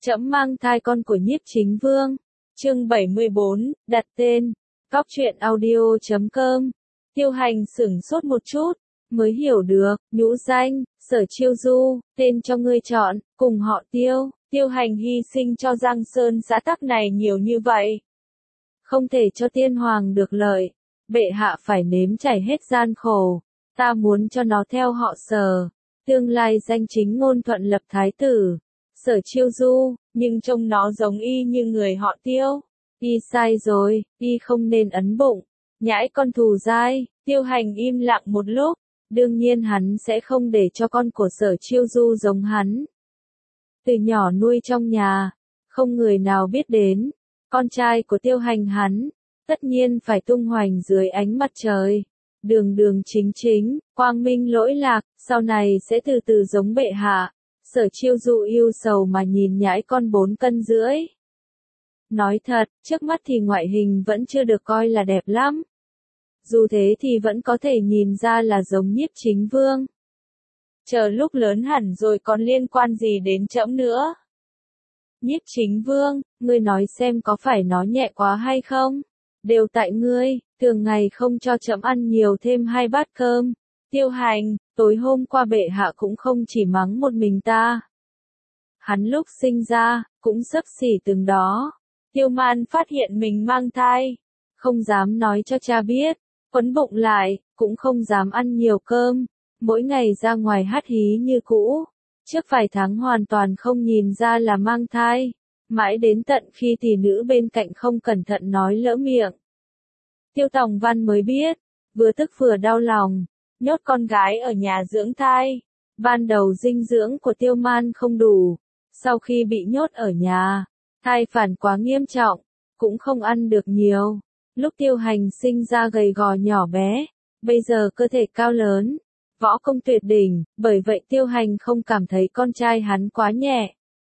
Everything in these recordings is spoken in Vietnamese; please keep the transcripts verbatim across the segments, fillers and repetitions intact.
Trẫm mang thai con của Nhiếp Chính Vương. Chương bảy mươi bốn, đặt tên. Cóc truyện audio chấm com. Tiêu Hành sửng sốt một chút, mới hiểu được, nhũ danh, Sở Chiêu Du, tên cho ngươi chọn, cùng họ Tiêu. Tiêu Hành hy sinh cho Giang Sơn xã tắc này nhiều như vậy. Không thể cho tiên hoàng được lợi, bệ hạ phải nếm trải hết gian khổ. Ta muốn cho nó theo họ Sở, tương lai danh chính ngôn thuận lập thái tử. Sở Chiêu Du, nhưng trông nó giống y như người họ Tiêu. Y sai rồi, y không nên ấn bụng. Nhãi con thù dai. Tiêu Hành im lặng một lúc. Đương nhiên hắn sẽ không để cho con của Sở Chiêu Du giống hắn. Từ nhỏ nuôi trong nhà, không người nào biết đến. Con trai của Tiêu Hành hắn, tất nhiên phải tung hoành dưới ánh mặt trời. Đường đường chính chính, quang minh lỗi lạc, sau này sẽ từ từ giống bệ hạ. Sở Chiêu Du yêu sầu mà nhìn nhãi con bốn cân rưỡi. Nói thật, trước mắt thì ngoại hình vẫn chưa được coi là đẹp lắm. Dù thế thì vẫn có thể nhìn ra là giống Nhiếp Chính Vương. Chờ lúc lớn hẳn rồi còn liên quan gì đến trẫm nữa. Nhiếp Chính Vương, ngươi nói xem có phải nó nhẹ quá hay không? Đều tại ngươi, thường ngày không cho trẫm ăn nhiều thêm hai bát cơm. Tiêu Hành, tối hôm qua bệ hạ cũng không chỉ mắng một mình ta. Hắn lúc sinh ra, cũng xấp xỉ từng đó. Tiêu Man phát hiện mình mang thai, không dám nói cho cha biết, quấn bụng lại, cũng không dám ăn nhiều cơm, mỗi ngày ra ngoài hát hí như cũ. Trước vài tháng hoàn toàn không nhìn ra là mang thai, mãi đến tận khi tỷ nữ bên cạnh không cẩn thận nói lỡ miệng. Tiêu Tòng Văn mới biết, vừa tức vừa đau lòng, nhốt con gái ở nhà dưỡng thai. Ban đầu dinh dưỡng của Tiêu Man không đủ, sau khi bị nhốt ở nhà, thai phản quá nghiêm trọng, cũng không ăn được nhiều. Lúc Tiêu Hành sinh ra gầy gò nhỏ bé, bây giờ cơ thể cao lớn, võ công tuyệt đỉnh, bởi vậy Tiêu Hành không cảm thấy con trai hắn quá nhẹ.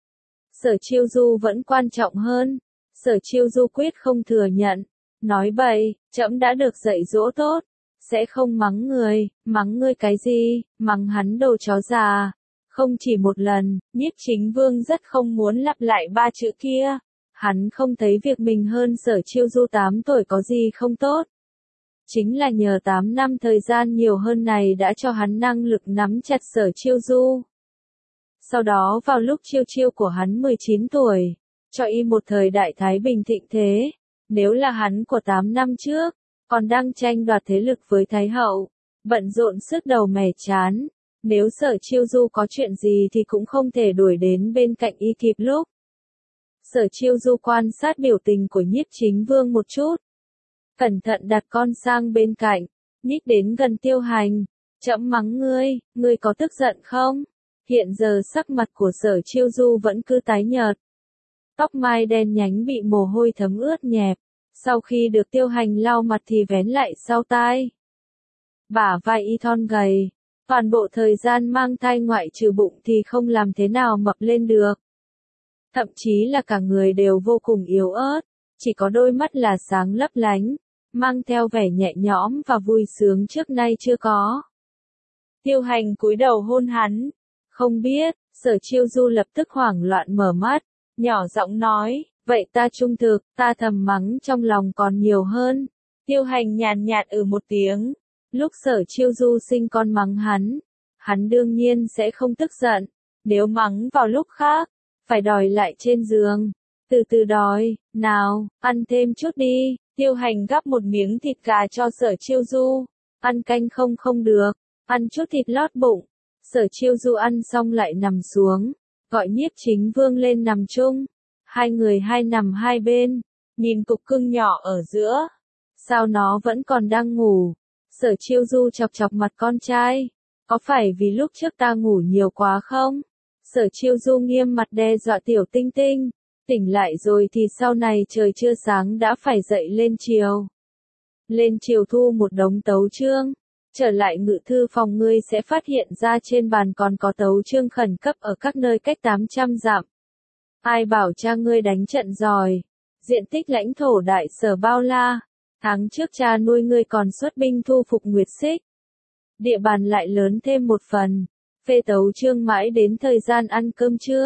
Sở Chiêu Du vẫn quan trọng hơn. Sở Chiêu Du quyết không thừa nhận, nói bậy, trẫm đã được dạy dỗ tốt, sẽ không mắng người. Mắng ngươi cái gì, mắng hắn đồ chó già. Không chỉ một lần, Nhiếp Chính Vương rất không muốn lặp lại ba chữ kia. Hắn không thấy việc mình hơn Sở Chiêu Du tám tuổi có gì không tốt. Chính là nhờ tám năm thời gian nhiều hơn này đã cho hắn năng lực nắm chặt Sở Chiêu Du. Sau đó vào lúc Chiêu Chiêu của hắn mười chín tuổi, cho y một thời đại thái bình thịnh thế. Nếu là hắn của tám năm trước, còn đang tranh đoạt thế lực với Thái Hậu, bận rộn sức đầu mẻ chán. Nếu Sở Chiêu Du có chuyện gì thì cũng không thể đuổi đến bên cạnh y kịp lúc. Sở Chiêu Du quan sát biểu tình của Nhiếp Chính Vương một chút. Cẩn thận đặt con sang bên cạnh, nhích đến gần Tiêu Hành. Trẫm mắng ngươi, ngươi có tức giận không? Hiện giờ sắc mặt của Sở Chiêu Du vẫn cứ tái nhợt. Tóc mai đen nhánh bị mồ hôi thấm ướt nhẹp. Sau khi được Tiêu Hành lau mặt thì vén lại sau tai. Bả vai y thon gầy. Toàn bộ thời gian mang thai ngoại trừ bụng thì không làm thế nào mập lên được. Thậm chí là cả người đều vô cùng yếu ớt, chỉ có đôi mắt là sáng lấp lánh, mang theo vẻ nhẹ nhõm và vui sướng trước nay chưa có. Tiêu Hành cúi đầu hôn hắn. Không biết, Sở Chiêu Du lập tức hoảng loạn mở mắt, nhỏ giọng nói, vậy ta trung thực, ta thầm mắng trong lòng còn nhiều hơn. Tiêu Hành nhàn nhạt ừ một tiếng. Lúc Sở Chiêu Du sinh con mắng hắn, hắn đương nhiên sẽ không tức giận. Nếu mắng vào lúc khác, phải đòi lại trên giường. Từ từ đòi, nào, ăn thêm chút đi. Tiêu Hành gắp một miếng thịt gà cho Sở Chiêu Du. Ăn canh không không được, ăn chút thịt lót bụng. Sở Chiêu Du ăn xong lại nằm xuống, gọi Nhiếp Chính Vương lên nằm chung. Hai người hai nằm hai bên, nhìn cục cưng nhỏ ở giữa. Sao nó vẫn còn đang ngủ? Sở Chiêu Du chọc chọc mặt con trai. Có phải vì lúc trước ta ngủ nhiều quá không? Sở Chiêu Du nghiêm mặt đe dọa tiểu tinh tinh. Tỉnh lại rồi thì sau này trời chưa sáng đã phải dậy lên chiều. Lên chiều thu một đống tấu chương. Trở lại ngự thư phòng ngươi sẽ phát hiện ra trên bàn còn có tấu chương khẩn cấp ở các nơi cách tám trăm dặm. Ai bảo cha ngươi đánh trận giỏi. Diện tích lãnh thổ đại sở bao la. Tháng trước cha nuôi ngươi còn xuất binh thu phục Nguyệt Xích. Địa bàn lại lớn thêm một phần. Phê tấu chương mãi đến thời gian ăn cơm trưa.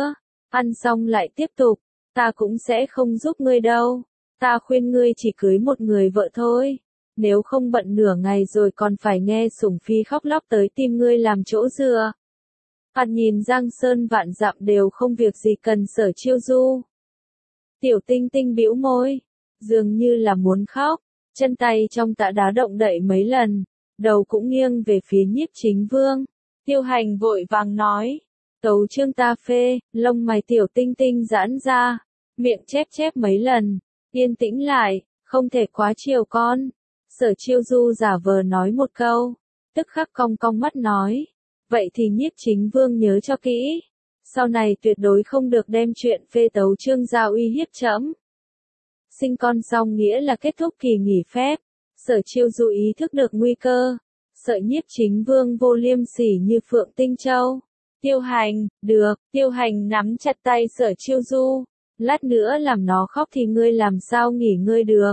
Ăn xong lại tiếp tục, ta cũng sẽ không giúp ngươi đâu. Ta khuyên ngươi chỉ cưới một người vợ thôi. Nếu không bận nửa ngày rồi còn phải nghe Sủng Phi khóc lóc tới tìm ngươi làm chỗ dựa. Hắn nhìn Giang Sơn vạn dặm đều không việc gì cần Sở Chiêu Du. Tiểu Tinh Tinh bĩu môi, dường như là muốn khóc, chân tay trong tạ đá động đậy mấy lần, đầu cũng nghiêng về phía Nhiếp Chính Vương. Tiêu Hành vội vàng nói, tấu chương ta phê, lông mày Tiểu Tinh Tinh giãn ra, miệng chép chép mấy lần, yên tĩnh lại, không thể quá chiều con. Sở Chiêu Du giả vờ nói một câu, tức khắc cong cong mắt nói, vậy thì Nhiếp Chính Vương nhớ cho kỹ, sau này tuyệt đối không được đem chuyện phê tấu chương ra uy hiếp trẫm. Sinh con xong nghĩa là kết thúc kỳ nghỉ phép, Sở Chiêu Du ý thức được nguy cơ, sợ Nhiếp Chính Vương vô liêm sỉ như Phượng Tinh Châu. Tiêu Hành, được, Tiêu Hành nắm chặt tay Sở Chiêu Du, lát nữa làm nó khóc thì ngươi làm sao nghỉ ngơi được.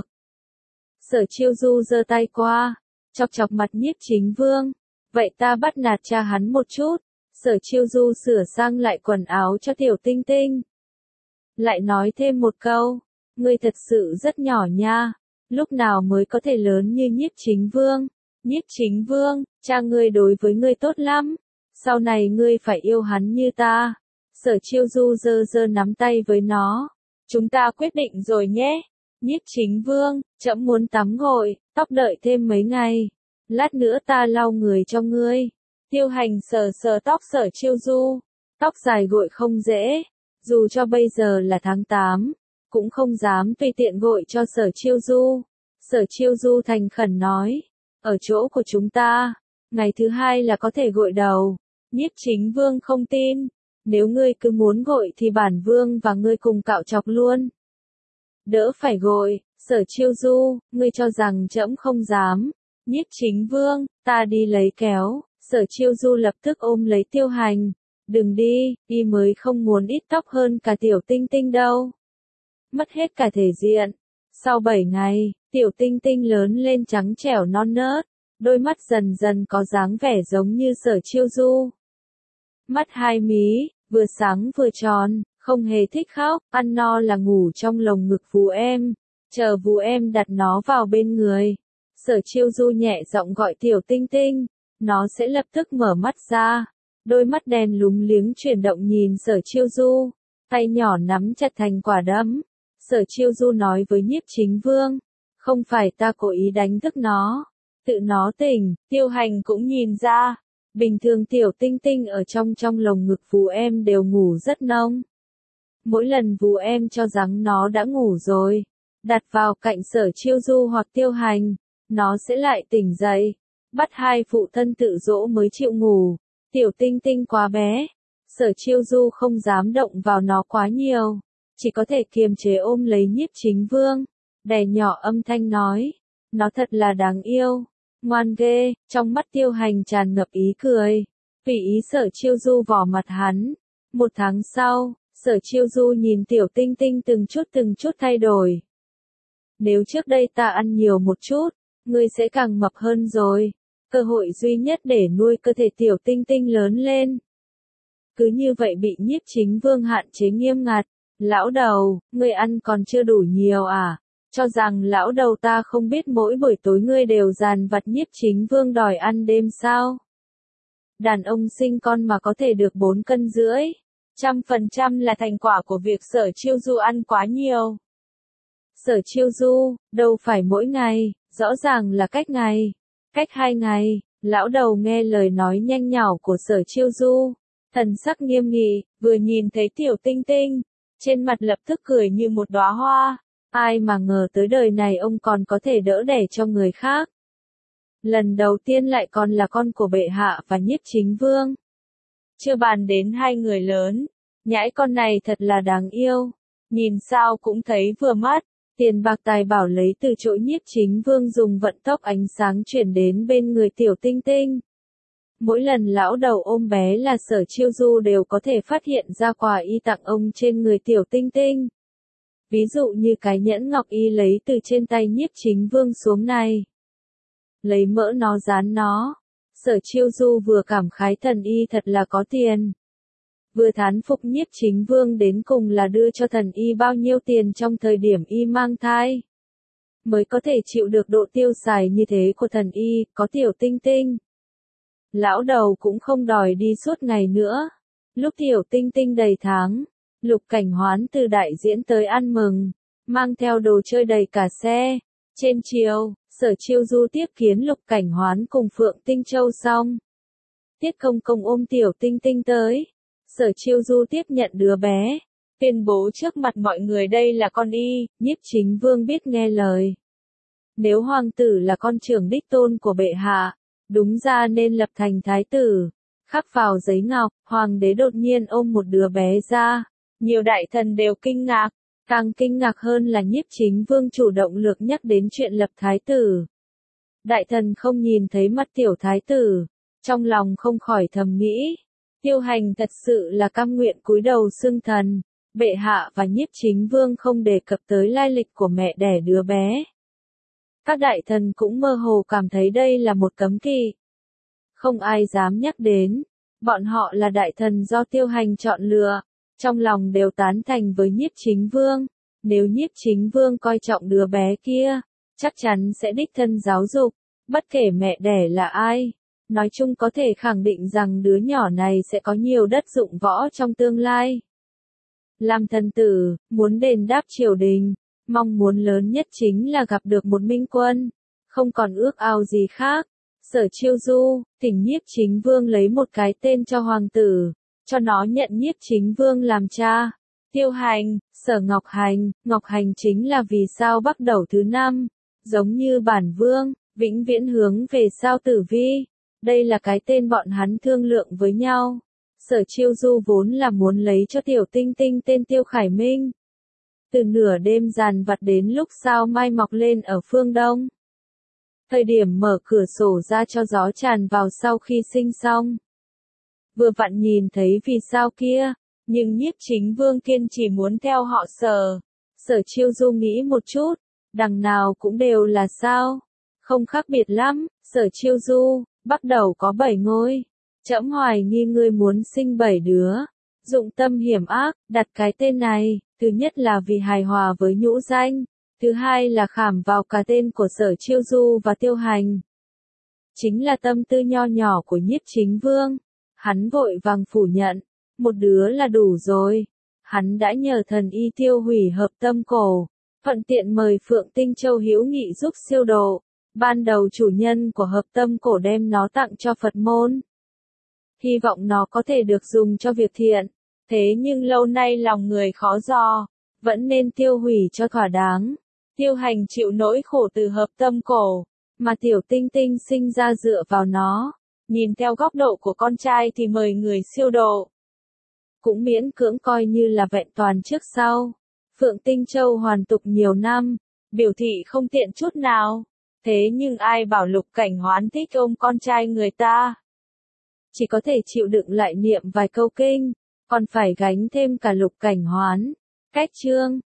Sở Chiêu Du giơ tay qua, chọc chọc mặt Nhiếp Chính Vương, vậy ta bắt nạt cha hắn một chút. Sở Chiêu Du sửa sang lại quần áo cho Tiểu Tinh Tinh. Lại nói thêm một câu, ngươi thật sự rất nhỏ nha, lúc nào mới có thể lớn như Nhiếp Chính Vương. Nhiếp Chính Vương, cha ngươi đối với ngươi tốt lắm, sau này ngươi phải yêu hắn như ta. Sở Chiêu Du giơ giơ nắm tay với nó, chúng ta quyết định rồi nhé. Nhiếp Chính Vương, trẫm muốn tắm gội, tóc đợi thêm mấy ngày, lát nữa ta lau người cho ngươi. Tiêu Hành sờ sờ tóc Sở Chiêu Du, tóc dài gội không dễ, dù cho bây giờ là tháng tám, cũng không dám tùy tiện gội cho Sở Chiêu Du. Sở Chiêu Du thành khẩn nói, ở chỗ của chúng ta, ngày thứ hai là có thể gội đầu. Nhiếp Chính Vương không tin, nếu ngươi cứ muốn gội thì bản vương và ngươi cùng cạo chọc luôn. Đỡ phải gội, Sở Chiêu Du, ngươi cho rằng trẫm không dám. Nhiếp Chính Vương, ta đi lấy kéo. Sở Chiêu Du lập tức ôm lấy Tiêu Hành, đừng đi, y mới không muốn ít tóc hơn cả Tiểu Tinh Tinh đâu. Mất hết cả thể diện. Sau bảy ngày, Tiểu Tinh Tinh lớn lên trắng trẻo non nớt, đôi mắt dần dần có dáng vẻ giống như Sở Chiêu Du. Mắt hai mí, vừa sáng vừa tròn, không hề thích khóc, ăn no là ngủ trong lồng ngực vú em, chờ vú em đặt nó vào bên người. Sở Chiêu Du nhẹ giọng gọi Tiểu Tinh Tinh, nó sẽ lập tức mở mắt ra, đôi mắt đen lúng liếng chuyển động nhìn Sở Chiêu Du, tay nhỏ nắm chặt thành quả đấm. Sở Chiêu Du nói với Nhiếp Chính Vương, không phải ta cố ý đánh thức nó, tự nó tỉnh. Tiêu Hành cũng nhìn ra, bình thường Tiểu Tinh Tinh ở trong trong lồng ngực vú em đều ngủ rất nông. Mỗi lần vú em cho rằng nó đã ngủ rồi, đặt vào cạnh Sở Chiêu Du hoặc Tiêu Hành, nó sẽ lại tỉnh dậy, bắt hai phụ thân tự dỗ mới chịu ngủ. Tiểu Tinh Tinh quá bé, Sở Chiêu Du không dám động vào nó quá nhiều, chỉ có thể kiềm chế ôm lấy Nhiếp Chính Vương, đè nhỏ âm thanh nói, nó thật là đáng yêu, ngoan ghê. Trong mắt Tiêu Hành tràn ngập ý cười, vì ý Sở Chiêu Du vò mặt hắn. Một tháng sau, Sở Chiêu Du nhìn Tiểu Tinh Tinh từng chút từng chút thay đổi. Nếu trước đây ta ăn nhiều một chút, ngươi sẽ càng mập hơn rồi. Cơ hội duy nhất để nuôi cơ thể Tiểu Tinh Tinh lớn lên. Cứ như vậy bị Nhiếp Chính Vương hạn chế nghiêm ngặt. Lão đầu, ngươi ăn còn chưa đủ nhiều à? Cho rằng lão đầu ta không biết mỗi buổi tối ngươi đều dàn vặt Nhiếp Chính Vương đòi ăn đêm sao? Đàn ông sinh con mà có thể được bốn cân rưỡi. Trăm phần trăm là thành quả của việc Sở Chiêu Du ăn quá nhiều. Sở Chiêu Du, đâu phải mỗi ngày, rõ ràng là cách ngày. Cách hai ngày, lão đầu nghe lời nói nhanh nhảu của Sở Chiêu Du, thần sắc nghiêm nghị, vừa nhìn thấy Tiểu Tinh Tinh, trên mặt lập tức cười như một đóa hoa. Ai mà ngờ tới đời này ông còn có thể đỡ đẻ cho người khác. Lần đầu tiên lại còn là con của bệ hạ và Nhiếp Chính Vương. Chưa bàn đến hai người lớn, nhãi con này thật là đáng yêu, nhìn sao cũng thấy vừa mắt. Tiền bạc tài bảo lấy từ chỗ Nhiếp Chính Vương dùng vận tốc ánh sáng chuyển đến bên người Tiểu Tinh Tinh. Mỗi lần lão đầu ôm bé là Sở Chiêu Du đều có thể phát hiện ra quà y tặng ông trên người Tiểu Tinh Tinh. Ví dụ như cái nhẫn ngọc y lấy từ trên tay Nhiếp Chính Vương xuống này. Lấy mỡ nó dán nó. Sở Chiêu Du vừa cảm khái thần y thật là có tiền. vừa thán phục Nhiếp Chính Vương đến cùng là đưa cho thần y bao nhiêu tiền trong thời điểm y mang thai. Mới có thể chịu được độ tiêu xài như thế của thần y, có Tiểu Tinh Tinh. Lão đầu cũng không đòi đi suốt ngày nữa. Lúc Tiểu Tinh Tinh đầy tháng, Lục Cảnh Hoán từ đại diễn tới ăn mừng, mang theo đồ chơi đầy cả xe. Trên chiều, Sở Chiêu Du tiếp kiến Lục Cảnh Hoán cùng Phượng Tinh Châu xong. Tiết Công Công ôm Tiểu Tinh Tinh tới. Sở Chiêu Du tiếp nhận đứa bé, tuyên bố trước mặt mọi người đây là con y. Nhiếp Chính Vương biết nghe lời. Nếu hoàng tử là con trưởng đích tôn của bệ hạ, đúng ra nên lập thành thái tử. Khắc vào giấy ngọc, hoàng đế đột nhiên ôm một đứa bé ra. Nhiều đại thần đều kinh ngạc. Càng kinh ngạc hơn là Nhiếp Chính Vương chủ động lược nhắc đến chuyện lập thái tử. Đại thần không nhìn thấy mắt tiểu thái tử, trong lòng không khỏi thầm nghĩ. Tiêu Hành thật sự là cam nguyện cúi đầu xưng thần. Bệ hạ và Nhiếp Chính Vương không đề cập tới lai lịch của mẹ đẻ đứa bé. Các đại thần cũng mơ hồ cảm thấy đây là một cấm kỵ. Không ai dám nhắc đến. Bọn họ là đại thần do Tiêu Hành chọn lựa. Trong lòng đều tán thành với Nhiếp Chính Vương. Nếu Nhiếp Chính Vương coi trọng đứa bé kia, chắc chắn sẽ đích thân giáo dục. Bất kể mẹ đẻ là ai. Nói chung có thể khẳng định rằng đứa nhỏ này sẽ có nhiều đất dụng võ trong tương lai. Làm thần tử, muốn đền đáp triều đình, mong muốn lớn nhất chính là gặp được một minh quân, không còn ước ao gì khác. Sở Chiêu Du, thỉnh Nhiếp Chính Vương lấy một cái tên cho hoàng tử, cho nó nhận Nhiếp Chính Vương làm cha. Tiêu Hành, Sở Ngọc Hành, Ngọc Hành chính là vì sao bắt đầu thứ năm, giống như bản vương, vĩnh viễn hướng về sao Tử Vi. Đây là cái tên bọn hắn thương lượng với nhau. Sở Chiêu Du vốn là muốn lấy cho Tiểu Tinh Tinh tên Tiêu Khải Minh. Từ nửa đêm dàn vặt đến lúc sao mai mọc lên ở phương đông. Thời điểm mở cửa sổ ra cho gió tràn vào sau khi sinh xong. Vừa vặn nhìn thấy vì sao kia, nhưng Nhiếp Chính Vương kiên trì muốn theo họ Sở. Sở Chiêu Du nghĩ một chút, đằng nào cũng đều là sao. Không khác biệt lắm, Sở Chiêu Du, bắt đầu có bảy ngôi. Trẫm hoài nghi ngươi muốn sinh bảy đứa. Dụng tâm hiểm ác, đặt cái tên này, thứ nhất là vì hài hòa với nhũ danh, thứ hai là khảm vào cả tên của Sở Chiêu Du và Tiêu Hành. Chính là tâm tư nho nhỏ của Nhiếp Chính Vương. Hắn vội vàng phủ nhận, một đứa là đủ rồi. Hắn đã nhờ thần y tiêu hủy hợp tâm cổ, thuận tiện mời Phượng Tinh Châu hữu nghị giúp siêu độ. Ban đầu chủ nhân của hợp tâm cổ đem nó tặng cho Phật môn. Hy vọng nó có thể được dùng cho việc thiện. Thế nhưng lâu nay lòng người khó dò, vẫn nên tiêu hủy cho thỏa đáng. Tiêu Hành chịu nỗi khổ từ hợp tâm cổ, mà Tiểu Tinh Tinh sinh ra dựa vào nó. Nhìn theo góc độ của con trai thì mời người siêu độ. Cũng miễn cưỡng coi như là vẹn toàn trước sau. Phượng Tinh Châu hoàn tục nhiều năm, biểu thị không tiện chút nào. Thế nhưng ai bảo Lục Cảnh Hoán thích ôm con trai người ta. Chỉ có thể chịu đựng lại niệm vài câu kinh, còn phải gánh thêm cả Lục Cảnh Hoán. Cách chương